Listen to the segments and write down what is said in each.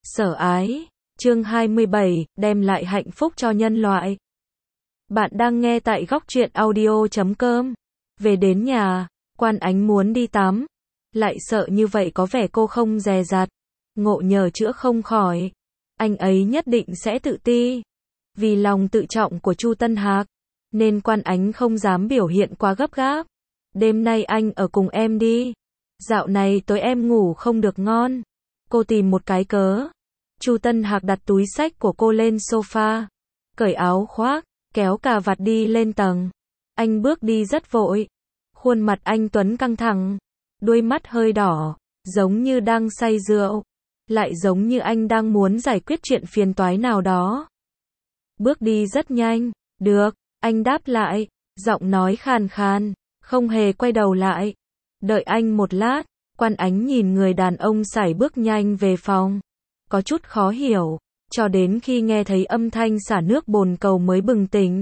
Sở ái, chương 27, đem lại hạnh phúc cho nhân loại. Bạn đang nghe tại góc truyện audio.com. Về đến nhà, Quan Ánh muốn đi tắm, lại sợ như vậy có vẻ cô không dè dặt, ngộ nhờ chữa không khỏi. Anh ấy nhất định sẽ tự ti. Vì lòng tự trọng của Chu Tân Hạc, nên Quan Ánh không dám biểu hiện quá gấp gáp. Đêm nay anh ở cùng em đi. Dạo này tối em ngủ không được ngon. Cô tìm một cái cớ. Chu Tân Hạc đặt túi xách của cô lên sofa, cởi áo khoác, kéo cà vạt đi lên tầng. Anh bước đi rất vội. Khuôn mặt anh tuấn căng thẳng, đôi mắt hơi đỏ, giống như đang say rượu, lại giống như anh đang muốn giải quyết chuyện phiền toái nào đó. Bước đi rất nhanh. Được, anh đáp lại, giọng nói khàn khàn, không hề quay đầu lại. Đợi anh một lát, Quan Ánh nhìn người đàn ông sải bước nhanh về phòng, có chút khó hiểu, cho đến khi nghe thấy âm thanh xả nước bồn cầu mới bừng tỉnh.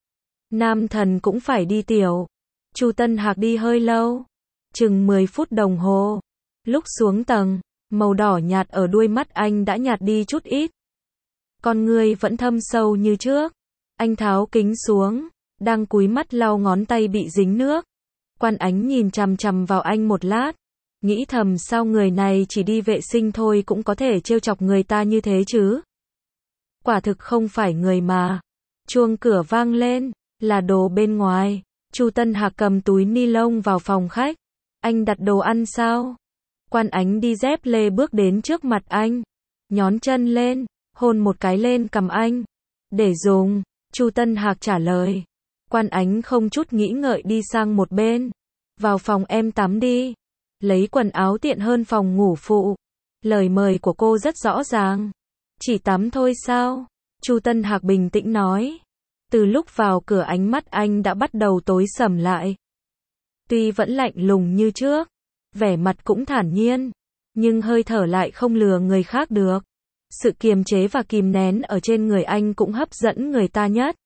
Nam thần cũng phải đi tiểu. Chu Tân Hạc đi hơi lâu, chừng 10 phút đồng hồ. Lúc xuống tầng, màu đỏ nhạt ở đuôi mắt anh đã nhạt đi chút ít. Con ngươi vẫn thâm sâu như trước. Anh tháo kính xuống, đang cúi mắt lau ngón tay bị dính nước. Quan Ánh nhìn chằm chằm vào anh một lát, nghĩ thầm sao người này chỉ đi vệ sinh thôi cũng có thể trêu chọc người ta như thế chứ. Quả thực không phải người mà. Chuông cửa vang lên, là đồ bên ngoài. Chu Tân Hạc cầm túi ni lông vào phòng khách. Anh đặt đồ ăn sao? Quan Ánh đi dép lê bước đến trước mặt anh, nhón chân lên, hôn một cái lên cằm anh. Để dùng. Chu Tân Hạc trả lời. Quan Ánh không chút nghĩ ngợi đi sang một bên. Vào phòng em tắm đi. Lấy quần áo tiện hơn phòng ngủ phụ. Lời mời của cô rất rõ ràng. Chỉ tắm thôi sao? Chu Tân Hạc bình tĩnh nói. Từ lúc vào cửa ánh mắt anh đã bắt đầu tối sầm lại. Tuy vẫn lạnh lùng như trước, vẻ mặt cũng thản nhiên, nhưng hơi thở lại không lừa người khác được. Sự kiềm chế và kìm nén ở trên người anh cũng hấp dẫn người ta nhất.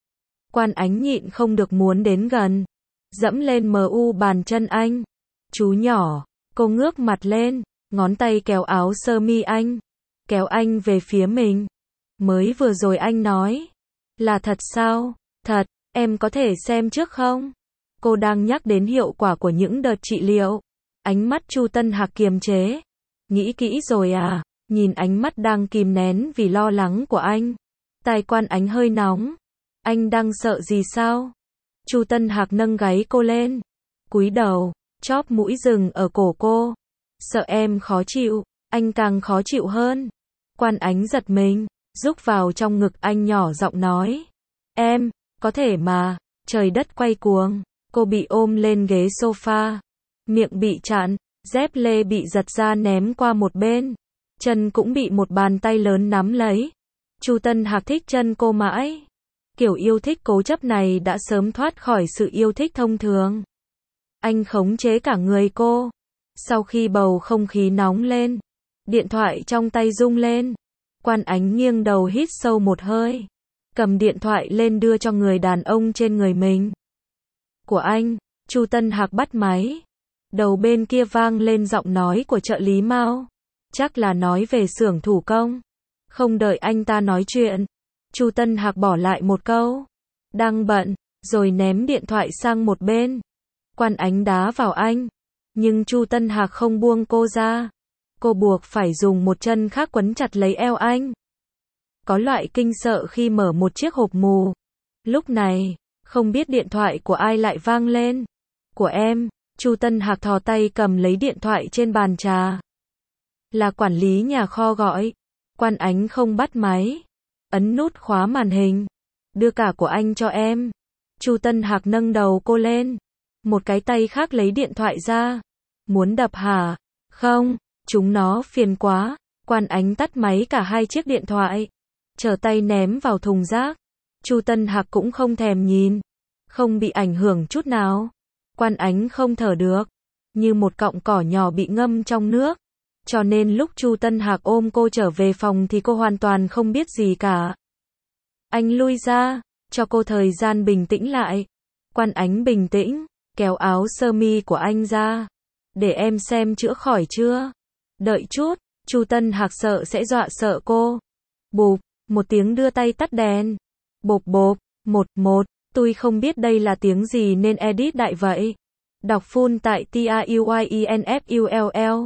Quan Ánh nhịn không được muốn đến gần, dẫm lên bàn chân anh. Chú nhỏ, cô ngước mặt lên, ngón tay kéo áo sơ mi anh, kéo anh về phía mình. Mới vừa rồi anh nói, là thật sao? Thật, em có thể xem trước không? Cô đang nhắc đến hiệu quả của những đợt trị liệu. Ánh mắt Chu Tân Hạc kiềm chế. Nghĩ kỹ rồi à? Nhìn ánh mắt đang kìm nén vì lo lắng của anh, tai Quan Ánh hơi nóng. Anh đang sợ gì sao? Chu Tân Hạc nâng gáy cô lên, cúi đầu, chóp mũi dừng ở cổ cô. Sợ em khó chịu, anh càng khó chịu hơn. Quan Ánh giật mình, rúc vào trong ngực anh nhỏ giọng nói. Em, có thể mà. Trời đất quay cuồng, cô bị ôm lên ghế sofa, miệng bị chặn, dép lê bị giật ra ném qua một bên, chân cũng bị một bàn tay lớn nắm lấy. Chu Tân Hạc thích chân cô mãi. Kiểu yêu thích cố chấp này đã sớm thoát khỏi sự yêu thích thông thường. Anh khống chế cả người cô. Sau khi bầu không khí nóng lên, điện thoại trong tay rung lên. Quan Ánh nghiêng đầu hít sâu một hơi, cầm điện thoại lên đưa cho người đàn ông trên người mình. Của anh. Chu Tân Hạc bắt máy. Đầu bên kia vang lên giọng nói của trợ lý Mao. Chắc là nói về xưởng thủ công. Không đợi anh ta nói chuyện, Chu Tân Hạc bỏ lại một câu, đang bận, rồi ném điện thoại sang một bên. Quan Ánh đá vào anh, nhưng Chu Tân Hạc không buông cô ra. Cô buộc phải dùng một chân khác quấn chặt lấy eo anh. Có loại kinh sợ khi mở một chiếc hộp mù. Lúc này, không biết điện thoại của ai lại vang lên. Của em. Chu Tân Hạc thò tay cầm lấy điện thoại trên bàn trà. Là quản lý nhà kho gọi. Quan Ánh không bắt máy, ấn nút khóa màn hình. Đưa cả của anh cho em. Chu Tân Hạc nâng đầu cô lên, một cái tay khác lấy điện thoại ra. Muốn đập hả? Không, chúng nó phiền quá. Quan Ánh tắt máy cả hai chiếc điện thoại, trở tay ném vào thùng rác. Chu Tân Hạc cũng không thèm nhìn, không bị ảnh hưởng chút nào. Quan Ánh không thở được, như một cọng cỏ nhỏ bị ngâm trong nước. Cho nên lúc Chu Tân Hạc ôm cô trở về phòng thì cô hoàn toàn không biết gì cả. Anh lui ra, cho cô thời gian bình tĩnh lại. Quan Ánh bình tĩnh, kéo áo sơ mi của anh ra. Để em xem chữa khỏi chưa? Đợi chút, Chu Tân Hạc sợ sẽ dọa sợ cô. Bụp, một tiếng đưa tay tắt đèn. Bộp bộp, một, tôi không biết đây là tiếng gì nên edit đại vậy. Đọc full tại TAUYINFULL.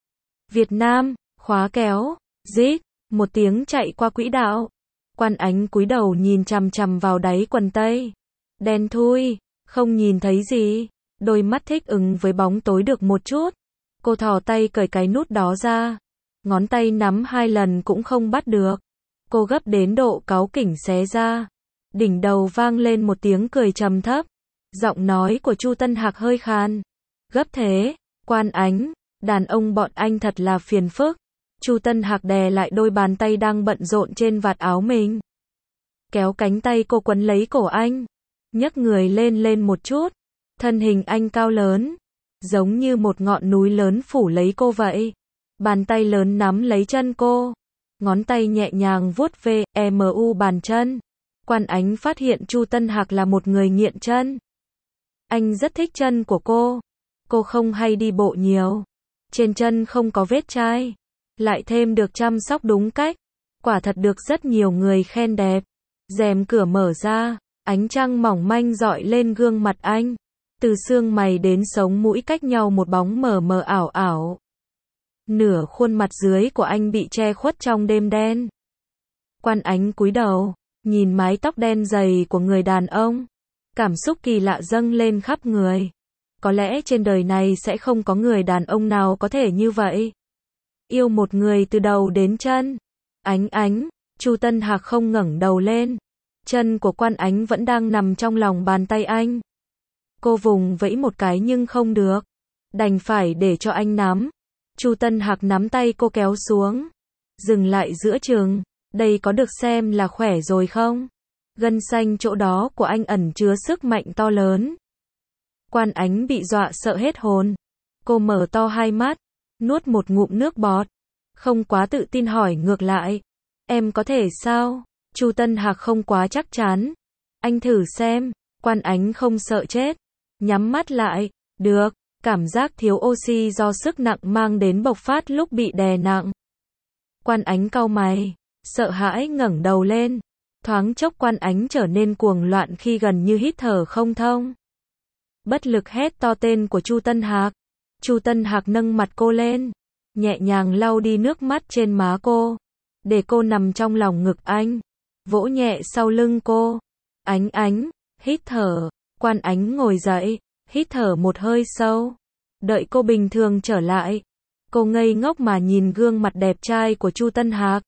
Việt Nam, khóa kéo, rít, một tiếng chạy qua quỹ đạo. Quan Ánh cúi đầu nhìn chằm chằm vào đáy quần tây. Đen thui, không nhìn thấy gì. Đôi mắt thích ứng với bóng tối được một chút. Cô thò tay cởi cái nút đó ra. Ngón tay nắm 2 lần cũng không bắt được. Cô gấp đến độ cáu kỉnh xé ra. Đỉnh đầu vang lên một tiếng cười trầm thấp. Giọng nói của Chu Tân Hạc hơi khàn. Gấp thế, Quan Ánh, đàn ông bọn anh thật là phiền phức. Chu Tân Hạc đè lại đôi bàn tay đang bận rộn trên vạt áo mình. Kéo cánh tay cô quấn lấy cổ anh. Nhấc người lên một chút. Thân hình anh cao lớn. Giống như một ngọn núi lớn phủ lấy cô vậy. Bàn tay lớn nắm lấy chân cô. Ngón tay nhẹ nhàng vuốt ve, bàn chân. Quan Ánh phát hiện Chu Tân Hạc là một người nghiện chân. Anh rất thích chân của cô. Cô không hay đi bộ nhiều. Trên chân không có vết chai. Lại thêm được chăm sóc đúng cách. Quả thật được rất nhiều người khen đẹp. Rèm cửa mở ra. Ánh trăng mỏng manh dọi lên gương mặt anh. Từ xương mày đến sống mũi cách nhau một bóng mờ mờ ảo ảo. Nửa khuôn mặt dưới của anh bị che khuất trong đêm đen. Quan Ánh cúi đầu, nhìn mái tóc đen dày của người đàn ông. Cảm xúc kỳ lạ dâng lên khắp người. Có lẽ trên đời này sẽ không có người đàn ông nào có thể như vậy. Yêu một người từ đầu đến chân. Ánh, Chu Tân Hạc không ngẩng đầu lên. Chân của Quan Ánh vẫn đang nằm trong lòng bàn tay anh. Cô vùng vẫy một cái nhưng không được. Đành phải để cho anh nắm. Chu Tân Hạc nắm tay cô kéo xuống. Dừng lại giữa chừng. Đây có được xem là khỏe rồi không? Gân xanh chỗ đó của anh ẩn chứa sức mạnh to lớn. Quan Ánh bị dọa sợ hết hồn. Cô mở to hai mắt. Nuốt một ngụm nước bọt. Không quá tự tin hỏi ngược lại. Em có thể sao? Chu Tân Hạc không quá chắc chắn. Anh thử xem. Quan Ánh không sợ chết. Nhắm mắt lại. Được. Cảm giác thiếu oxy do sức nặng mang đến bộc phát lúc bị đè nặng. Quan Ánh cau mày. Sợ hãi ngẩng đầu lên. Thoáng chốc Quan Ánh trở nên cuồng loạn khi gần như hít thở không thông. Bất lực hét to tên của Chu Tân Hạc. Chu Tân Hạc nâng mặt cô lên. Nhẹ nhàng lau đi nước mắt trên má cô. Để cô nằm trong lòng ngực anh. Vỗ nhẹ sau lưng cô. Ánh, hít thở. Quan Ánh ngồi dậy. Hít thở một hơi sâu. Đợi cô bình thường trở lại. Cô ngây ngốc mà nhìn gương mặt đẹp trai của Chu Tân Hạc.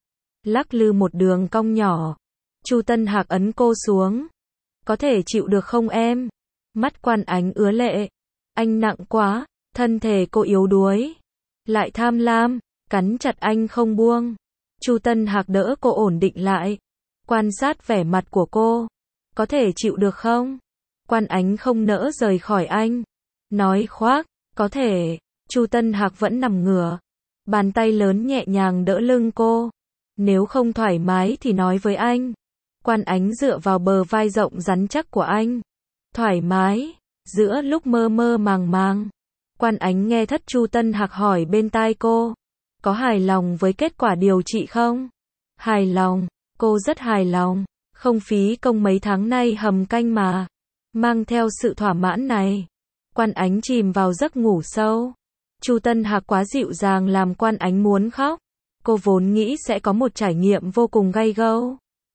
Lắc lư một đường cong nhỏ. Chu Tân Hạc ấn cô xuống. Có thể chịu được không em? Mắt Quan Ánh ứa lệ. Anh nặng quá. Thân thể cô yếu đuối. Lại tham lam. Cắn chặt anh không buông. Chu Tân Hạc đỡ cô ổn định lại. Quan sát vẻ mặt của cô. Có thể chịu được không? Quan Ánh không nỡ rời khỏi anh. Nói khoác. Có thể. Chu Tân Hạc vẫn nằm ngửa. Bàn tay lớn nhẹ nhàng đỡ lưng cô. Nếu không thoải mái thì nói với anh. Quan Ánh dựa vào bờ vai rộng rắn chắc của anh. Thoải mái. Giữa lúc mơ mơ màng màng. Quan Ánh nghe thất Chu Tân Hạc hỏi bên tai cô. Có hài lòng với kết quả điều trị không? Hài lòng. Cô rất hài lòng. Không phí công mấy tháng nay hầm canh mà. Mang theo sự thỏa mãn này. Quan Ánh chìm vào giấc ngủ sâu. Chu Tân Hạc quá dịu dàng làm Quan Ánh muốn khóc. Cô vốn nghĩ sẽ có một trải nghiệm vô cùng gay gẫu.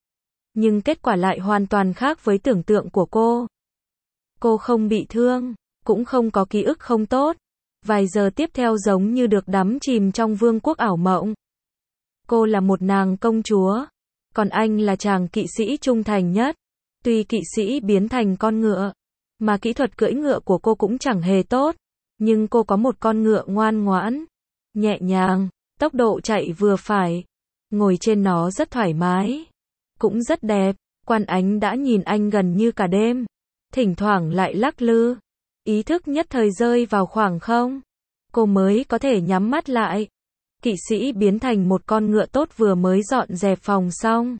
Nhưng kết quả lại hoàn toàn khác với tưởng tượng của cô. Cô không bị thương, cũng không có ký ức không tốt. Vài giờ tiếp theo giống như được đắm chìm trong vương quốc ảo mộng. Cô là một nàng công chúa, còn anh là chàng kỵ sĩ trung thành nhất. Tuy kỵ sĩ biến thành con ngựa, mà kỹ thuật cưỡi ngựa của cô cũng chẳng hề tốt. Nhưng cô có một con ngựa ngoan ngoãn, nhẹ nhàng, tốc độ chạy vừa phải. Ngồi trên nó rất thoải mái, cũng rất đẹp. Quan Ánh đã nhìn anh gần như cả đêm. Thỉnh thoảng lại lắc lư. Ý thức nhất thời rơi vào khoảng không. Cô mới có thể nhắm mắt lại. Kỵ sĩ biến thành một con ngựa tốt vừa mới dọn dẹp phòng xong.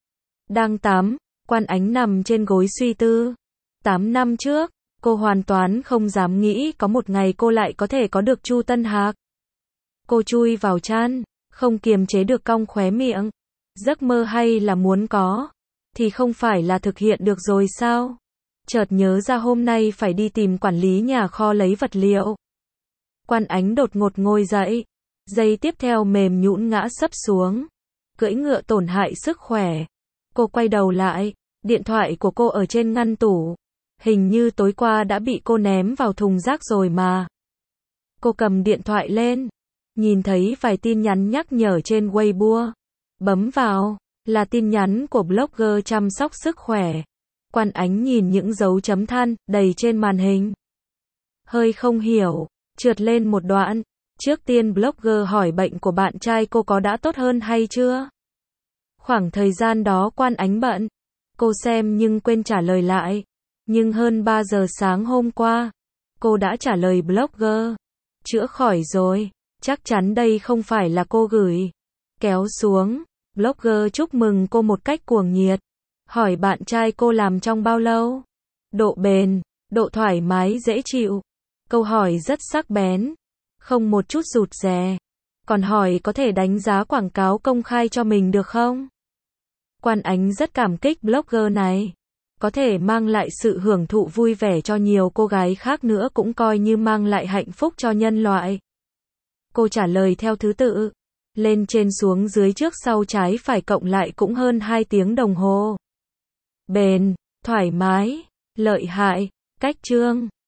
Đang tắm, Quan Ánh nằm trên gối suy tư. 8 năm trước, cô hoàn toàn không dám nghĩ có một ngày cô lại có thể có được Chu Tân Hạc. Cô chui vào chăn, không kiềm chế được cong khóe miệng. Giấc mơ hay là muốn có, thì không phải là thực hiện được rồi sao? Chợt nhớ ra hôm nay phải đi tìm quản lý nhà kho lấy vật liệu. Quan Ánh đột ngột ngồi dậy, giây tiếp theo mềm nhũn ngã sấp xuống. Cưỡi ngựa tổn hại sức khỏe. Cô quay đầu lại, điện thoại của cô ở trên ngăn tủ. Hình như tối qua đã bị cô ném vào thùng rác rồi mà. Cô cầm điện thoại lên, nhìn thấy vài tin nhắn nhắc nhở trên Weibo. Bấm vào, là tin nhắn của blogger chăm sóc sức khỏe. Quan Ánh nhìn những dấu chấm than đầy trên màn hình. Hơi không hiểu, trượt lên một đoạn. Trước tiên blogger hỏi bệnh của bạn trai cô có đã tốt hơn hay chưa? Khoảng thời gian đó Quan Ánh bận. Cô xem nhưng quên trả lời lại. Nhưng hơn 3 giờ sáng hôm qua, cô đã trả lời blogger. Chữa khỏi rồi, chắc chắn đây không phải là cô gửi. Kéo xuống, blogger chúc mừng cô một cách cuồng nhiệt. Hỏi bạn trai cô làm trong bao lâu? Độ bền, độ thoải mái dễ chịu. Câu hỏi rất sắc bén, không một chút rụt rè. Còn hỏi có thể đánh giá quảng cáo công khai cho mình được không? Quan Ánh rất cảm kích blogger này. Có thể mang lại sự hưởng thụ vui vẻ cho nhiều cô gái khác nữa cũng coi như mang lại hạnh phúc cho nhân loại. Cô trả lời theo thứ tự. Lên trên xuống dưới trước sau trái phải cộng lại cũng hơn 2 tiếng đồng hồ. Bền, thoải mái, lợi hại, cách chương.